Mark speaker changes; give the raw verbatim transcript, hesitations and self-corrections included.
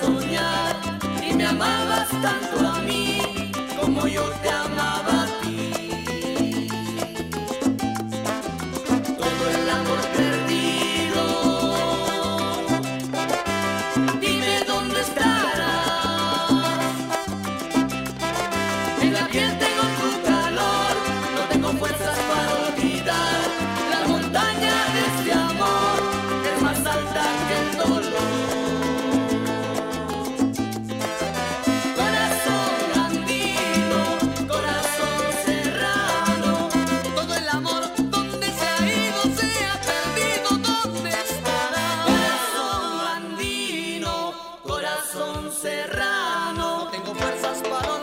Speaker 1: soñar y me amabas tanto a mí como yo te amaba a ti. Todo el amor perdido, dime dónde estarás. En la piel tengo tu calor, no tengo fuerzas para olvidar. La montaña de este amor es más alta que el dolor. Corazón andino, corazón serrano, todo el amor donde se ha ido, se ha perdido, ¿dónde estará? Corazón andino, corazón serrano, no tengo fuerzas para